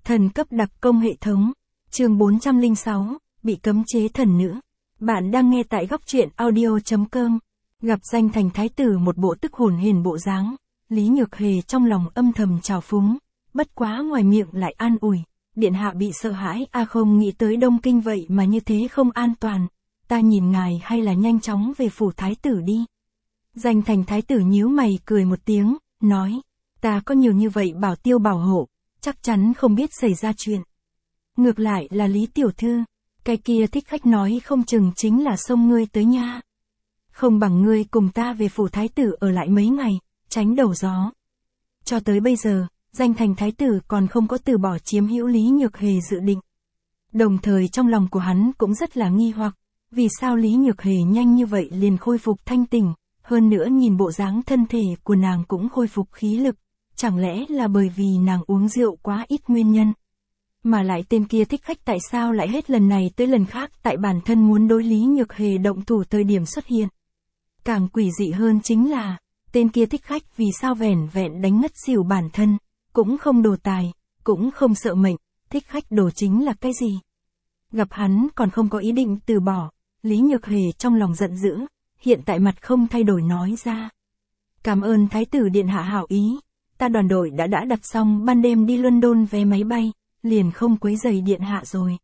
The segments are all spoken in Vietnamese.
Thần cấp đặc công hệ thống. Chương 406, bị cấm chế thần nữ. Bạn đang nghe tại góc truyện audio.com. Gặp danh thành thái tử một bộ tức hồn hển bộ dáng, Lý Nhược Hề trong lòng âm thầm trào phúng, bất quá ngoài miệng lại an ủi, điện hạ bị sợ hãi, không nghĩ tới Đông Kinh vậy mà như thế không an toàn, ta nhìn ngài hay là nhanh chóng về phủ thái tử đi. Danh thành thái tử nhíu mày cười một tiếng, nói, ta có nhiều như vậy bảo tiêu bảo hộ, chắc chắn không biết xảy ra chuyện. Ngược lại là Lý tiểu thư, cái kia thích khách nói không chừng chính là xông ngươi tới nha. Không bằng ngươi cùng ta về phủ thái tử ở lại mấy ngày, tránh đầu gió. Cho tới bây giờ, danh thành thái tử còn không có từ bỏ chiếm hữu Lý Nhược Hề dự định. Đồng thời trong lòng của hắn cũng rất là nghi hoặc, vì sao Lý Nhược Hề nhanh như vậy liền khôi phục thanh tỉnh, hơn nữa nhìn bộ dáng thân thể của nàng cũng khôi phục khí lực, chẳng lẽ là bởi vì nàng uống rượu quá ít nguyên nhân. Mà lại tên kia thích khách tại sao lại hết lần này tới lần khác tại bản thân muốn đối Lý Nhược Hề động thủ thời điểm xuất hiện. Càng quỷ dị hơn chính là, tên kia thích khách vì sao vẻn vẹn đánh ngất xỉu bản thân, cũng không đồ tài, cũng không sợ mệnh, thích khách đồ chính là cái gì. Gặp hắn còn không có ý định từ bỏ, Lý Nhược Hề trong lòng giận dữ, hiện tại mặt không thay đổi nói ra. Cảm ơn thái tử điện hạ hảo ý, ta đoàn đội đã đặt xong ban đêm đi London vé máy bay, liền không quấy rầy điện hạ rồi.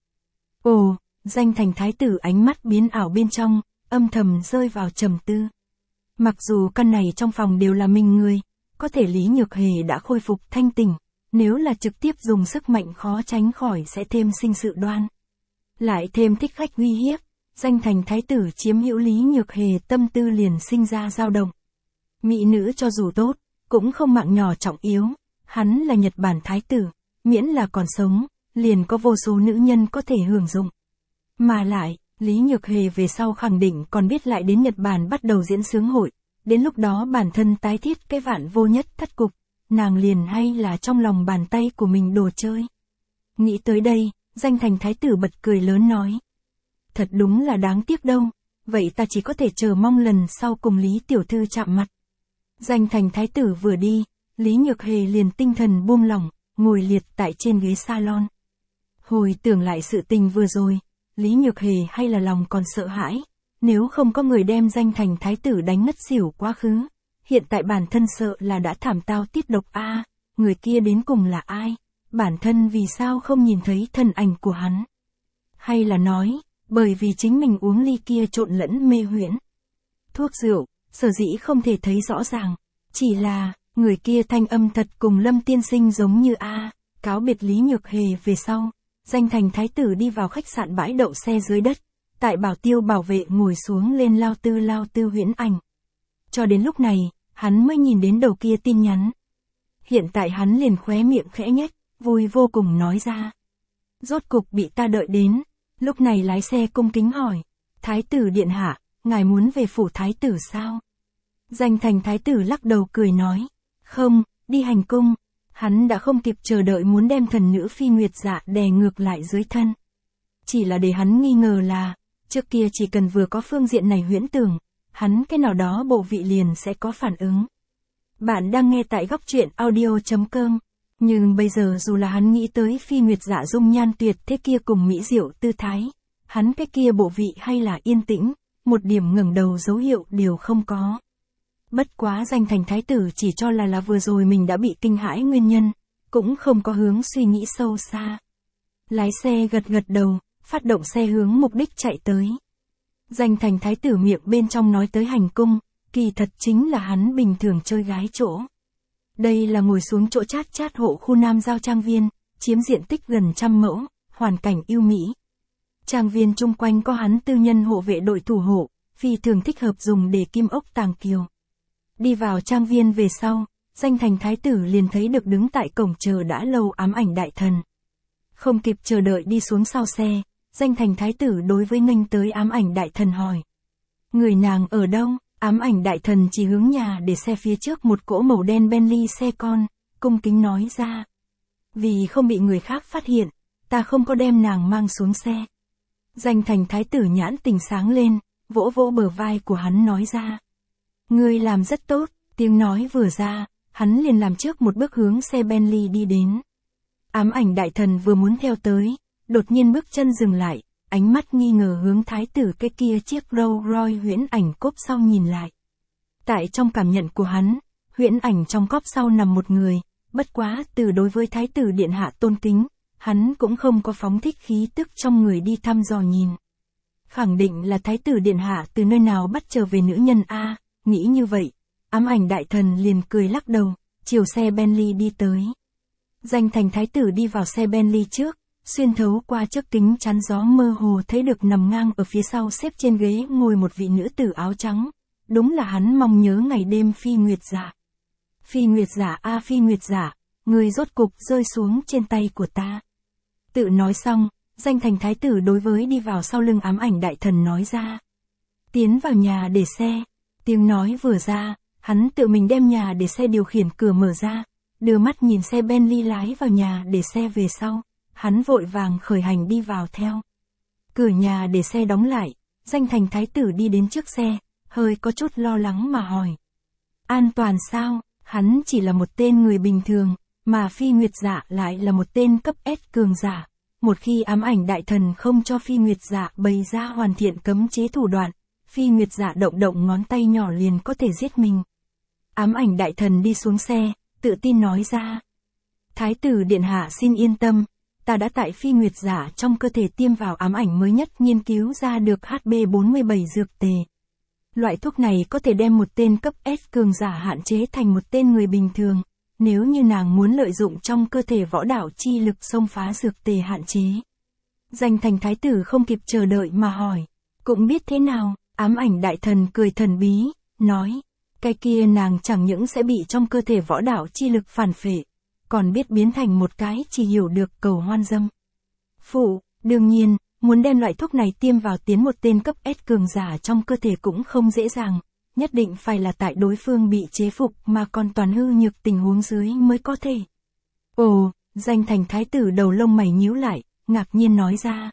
Ồ, danh thành thái tử ánh mắt biến ảo bên trong, âm thầm rơi vào trầm tư. Mặc dù căn này trong phòng đều là mình người, có thể Lý Nhược Hề đã khôi phục thanh tỉnh, nếu là trực tiếp dùng sức mạnh khó tránh khỏi sẽ thêm sinh sự đoan. Lại thêm thích khách uy hiếp, danh thành thái tử chiếm hữu Lý Nhược Hề tâm tư liền sinh ra dao động. Mỹ nữ cho dù tốt, cũng không mạng nhỏ trọng yếu, hắn là Nhật Bản thái tử, miễn là còn sống, liền có vô số nữ nhân có thể hưởng dụng. Mà lại, Lý Nhược Hề về sau khẳng định còn biết lại đến Nhật Bản bắt đầu diễn sướng hội, đến lúc đó bản thân tái thiết cái vạn vô nhất thất cục, nàng liền hay là trong lòng bàn tay của mình đồ chơi. Nghĩ tới đây, danh thành thái tử bật cười lớn nói. Thật đúng là đáng tiếc đâu, vậy ta chỉ có thể chờ mong lần sau cùng Lý tiểu thư chạm mặt. Danh thành thái tử vừa đi, Lý Nhược Hề liền tinh thần buông lỏng, ngồi liệt tại trên ghế salon. Hồi tưởng lại sự tình vừa rồi, Lý Nhược Hề hay là lòng còn sợ hãi, nếu không có người đem danh thành thái tử đánh ngất xỉu quá khứ, hiện tại bản thân sợ là đã thảm tao tiết độc người kia đến cùng là ai, bản thân vì sao không nhìn thấy thân ảnh của hắn. Hay là nói, bởi vì chính mình uống ly kia trộn lẫn mê huyễn. Thuốc rượu, sở dĩ không thể thấy rõ ràng, chỉ là, người kia thanh âm thật cùng Lâm tiên sinh giống như cáo biệt Lý Nhược Hề về sau, danh thành thái tử đi vào khách sạn bãi đậu xe dưới đất, tại bảo tiêu bảo vệ ngồi xuống lên lao tư huyễn ảnh. Cho đến lúc này, hắn mới nhìn đến đầu kia tin nhắn. Hiện tại hắn liền khóe miệng khẽ nhếch, vui vô cùng nói ra. Rốt cục bị ta đợi đến, lúc này lái xe cung kính hỏi, thái tử điện hạ, ngài muốn về phủ thái tử sao? Danh thành thái tử lắc đầu cười nói, không, đi hành cung. Hắn đã không kịp chờ đợi muốn đem thần nữ Phi Nguyệt Dạ đè ngược lại dưới thân. Chỉ là để hắn nghi ngờ là, trước kia chỉ cần vừa có phương diện này huyễn tưởng, hắn cái nào đó bộ vị liền sẽ có phản ứng. Bạn đang nghe tại góc truyện audio.com, nhưng bây giờ dù là hắn nghĩ tới Phi Nguyệt Dạ dung nhan tuyệt thế kia cùng mỹ diệu tư thái, hắn cái kia bộ vị hay là yên tĩnh, một điểm ngẩng đầu dấu hiệu đều không có. Bất quá danh thành thái tử chỉ cho là vừa rồi mình đã bị kinh hãi nguyên nhân, cũng không có hướng suy nghĩ sâu xa. Lái xe gật đầu, phát động xe hướng mục đích chạy tới. Danh thành thái tử miệng bên trong nói tới hành cung, kỳ thật chính là hắn bình thường chơi gái chỗ. Đây là ngồi xuống chỗ chát hộ khu Nam Giao Trang Viên, chiếm diện tích gần 100 mẫu, hoàn cảnh ưu mỹ. Trang viên chung quanh có hắn tư nhân hộ vệ đội thủ hộ, phi thường thích hợp dùng để kim ốc tàng kiều. Đi vào trang viên về sau, danh thành thái tử liền thấy được đứng tại cổng chờ đã lâu ám ảnh đại thần. Không kịp chờ đợi đi xuống sau xe, danh thành thái tử đối với nghênh tới ám ảnh đại thần hỏi. Người nàng ở đâu? Ám ảnh đại thần chỉ hướng nhà để xe phía trước một cỗ màu đen Bentley xe con, cung kính nói ra. Vì không bị người khác phát hiện, ta không có đem nàng mang xuống xe. Danh thành thái tử nhãn tình sáng lên, vỗ bờ vai của hắn nói ra. Ngươi làm rất tốt, tiếng nói vừa ra, hắn liền làm trước một bước hướng xe Bentley đi đến. Ám ảnh đại thần vừa muốn theo tới, đột nhiên bước chân dừng lại, ánh mắt nghi ngờ hướng thái tử cái kia chiếc Rolls Royce huyễn ảnh cốp sau nhìn lại. Tại trong cảm nhận của hắn, huyễn ảnh trong cốp sau nằm một người, bất quá từ đối với thái tử điện hạ tôn kính, hắn cũng không có phóng thích khí tức trong người đi thăm dò nhìn. Khẳng định là thái tử điện hạ từ nơi nào bắt trở về nữ nhân a, nghĩ như vậy, ám ảnh đại thần liền cười lắc đầu, chiều xe Bentley đi tới. Danh thành thái tử đi vào xe Bentley trước, xuyên thấu qua chiếc kính chắn gió mơ hồ thấy được nằm ngang ở phía sau xếp trên ghế ngồi một vị nữ tử áo trắng. Đúng là hắn mong nhớ ngày đêm Phi Nguyệt Giả. Phi Nguyệt Giả a Phi Nguyệt Giả, người rốt cục rơi xuống trên tay của ta. Tự nói xong, danh thành thái tử đối với đi vào sau lưng ám ảnh đại thần nói ra. Tiến vào nhà để xe. Tiếng nói vừa ra, hắn tự mình đem nhà để xe điều khiển cửa mở ra, đưa mắt nhìn xe Bentley lái vào nhà để xe về sau, hắn vội vàng khởi hành đi vào theo. Cửa nhà để xe đóng lại, danh thành thái tử đi đến trước xe, hơi có chút lo lắng mà hỏi. An toàn sao? Hắn chỉ là một tên người bình thường, mà Phi Nguyệt Giả lại là một tên cấp S cường giả. Một khi ám ảnh đại thần không cho Phi Nguyệt Giả bày ra hoàn thiện cấm chế thủ đoạn, Phi Nguyệt Giả động động ngón tay nhỏ liền có thể giết mình. Ám ảnh đại thần đi xuống xe, tự tin nói ra. Thái tử điện hạ xin yên tâm, ta đã tại Phi Nguyệt Giả trong cơ thể tiêm vào ám ảnh mới nhất nghiên cứu ra được HB47 dược tề. Loại thuốc này có thể đem một tên cấp S cường giả hạn chế thành một tên người bình thường, nếu như nàng muốn lợi dụng trong cơ thể võ đạo chi lực xông phá dược tề hạn chế. Danh thành thái tử không kịp chờ đợi mà hỏi, cũng biết thế nào, ám ảnh đại thần cười thần bí, nói, cái kia nàng chẳng những sẽ bị trong cơ thể võ đạo chi lực phản phệ, còn biết biến thành một cái chỉ hiểu được cầu hoan dâm. Phụ, đương nhiên, muốn đem loại thuốc này tiêm vào tiến một tên cấp S cường giả trong cơ thể cũng không dễ dàng, nhất định phải là tại đối phương bị chế phục mà còn toàn hư nhược tình huống dưới mới có thể. Ồ, danh thành thái tử đầu lông mày nhíu lại, ngạc nhiên nói ra.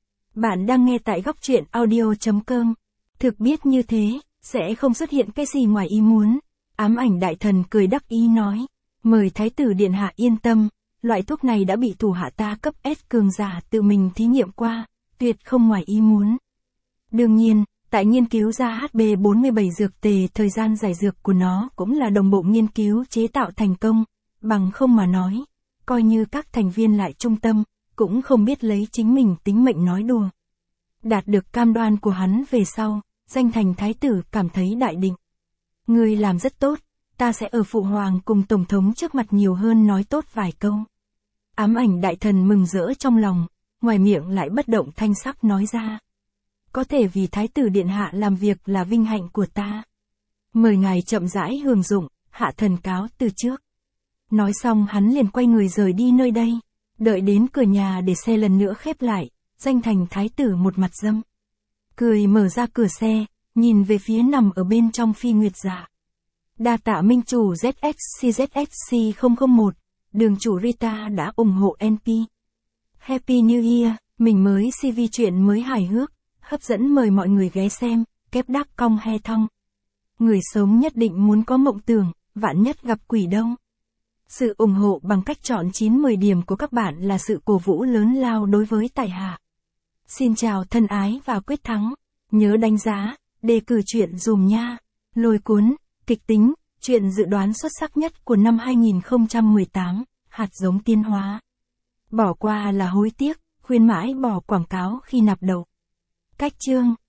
Bạn đang nghe tại góc truyện audio.com. Thực biết như thế, sẽ không xuất hiện cái gì ngoài ý muốn. Ám ảnh đại thần cười đắc ý nói. Mời thái tử điện hạ yên tâm, loại thuốc này đã bị thủ hạ ta cấp S cường giả tự mình thí nghiệm qua, tuyệt không ngoài ý muốn. Đương nhiên, tại nghiên cứu ra HB47 dược tề thời gian giải dược của nó cũng là đồng bộ nghiên cứu chế tạo thành công, bằng không mà nói, coi như các thành viên lại trung tâm, cũng không biết lấy chính mình tính mệnh nói đùa. Đạt được cam đoan của hắn về sau, danh thành thái tử cảm thấy đại định. Ngươi làm rất tốt, ta sẽ ở phụ hoàng cùng tổng thống trước mặt nhiều hơn nói tốt vài câu. Ám ảnh đại thần mừng rỡ trong lòng, ngoài miệng lại bất động thanh sắc nói ra. Có thể vì thái tử điện hạ làm việc là vinh hạnh của ta. Mời ngài chậm rãi hưởng dụng, hạ thần cáo từ trước. Nói xong hắn liền quay người rời đi nơi đây, đợi đến cửa nhà để xe lần nữa khép lại, danh thành thái tử một mặt dâm. Cười mở ra cửa xe, nhìn về phía nằm ở bên trong Phi Nguyệt Giả. Đa tạ minh chủ ZXCZXC001, đường chủ Rita đã ủng hộ NP. Happy New Year, mình mới CV truyện mới hài hước, hấp dẫn mời mọi người ghé xem, kép đắc cong he thong. Người sống nhất định muốn có mộng tưởng, vạn nhất gặp quỷ đâu. Sự ủng hộ bằng cách chọn 9-10 điểm của các bạn là sự cổ vũ lớn lao đối với tại hạ. Xin chào thân ái và quyết thắng, nhớ đánh giá, đề cử truyện dùm nha. Lôi cuốn, kịch tính, truyện dự đoán xuất sắc nhất của năm 2018, hạt giống tiến hóa. Bỏ qua là hối tiếc, khuyên mãi bỏ quảng cáo khi nạp đầu. Cách chương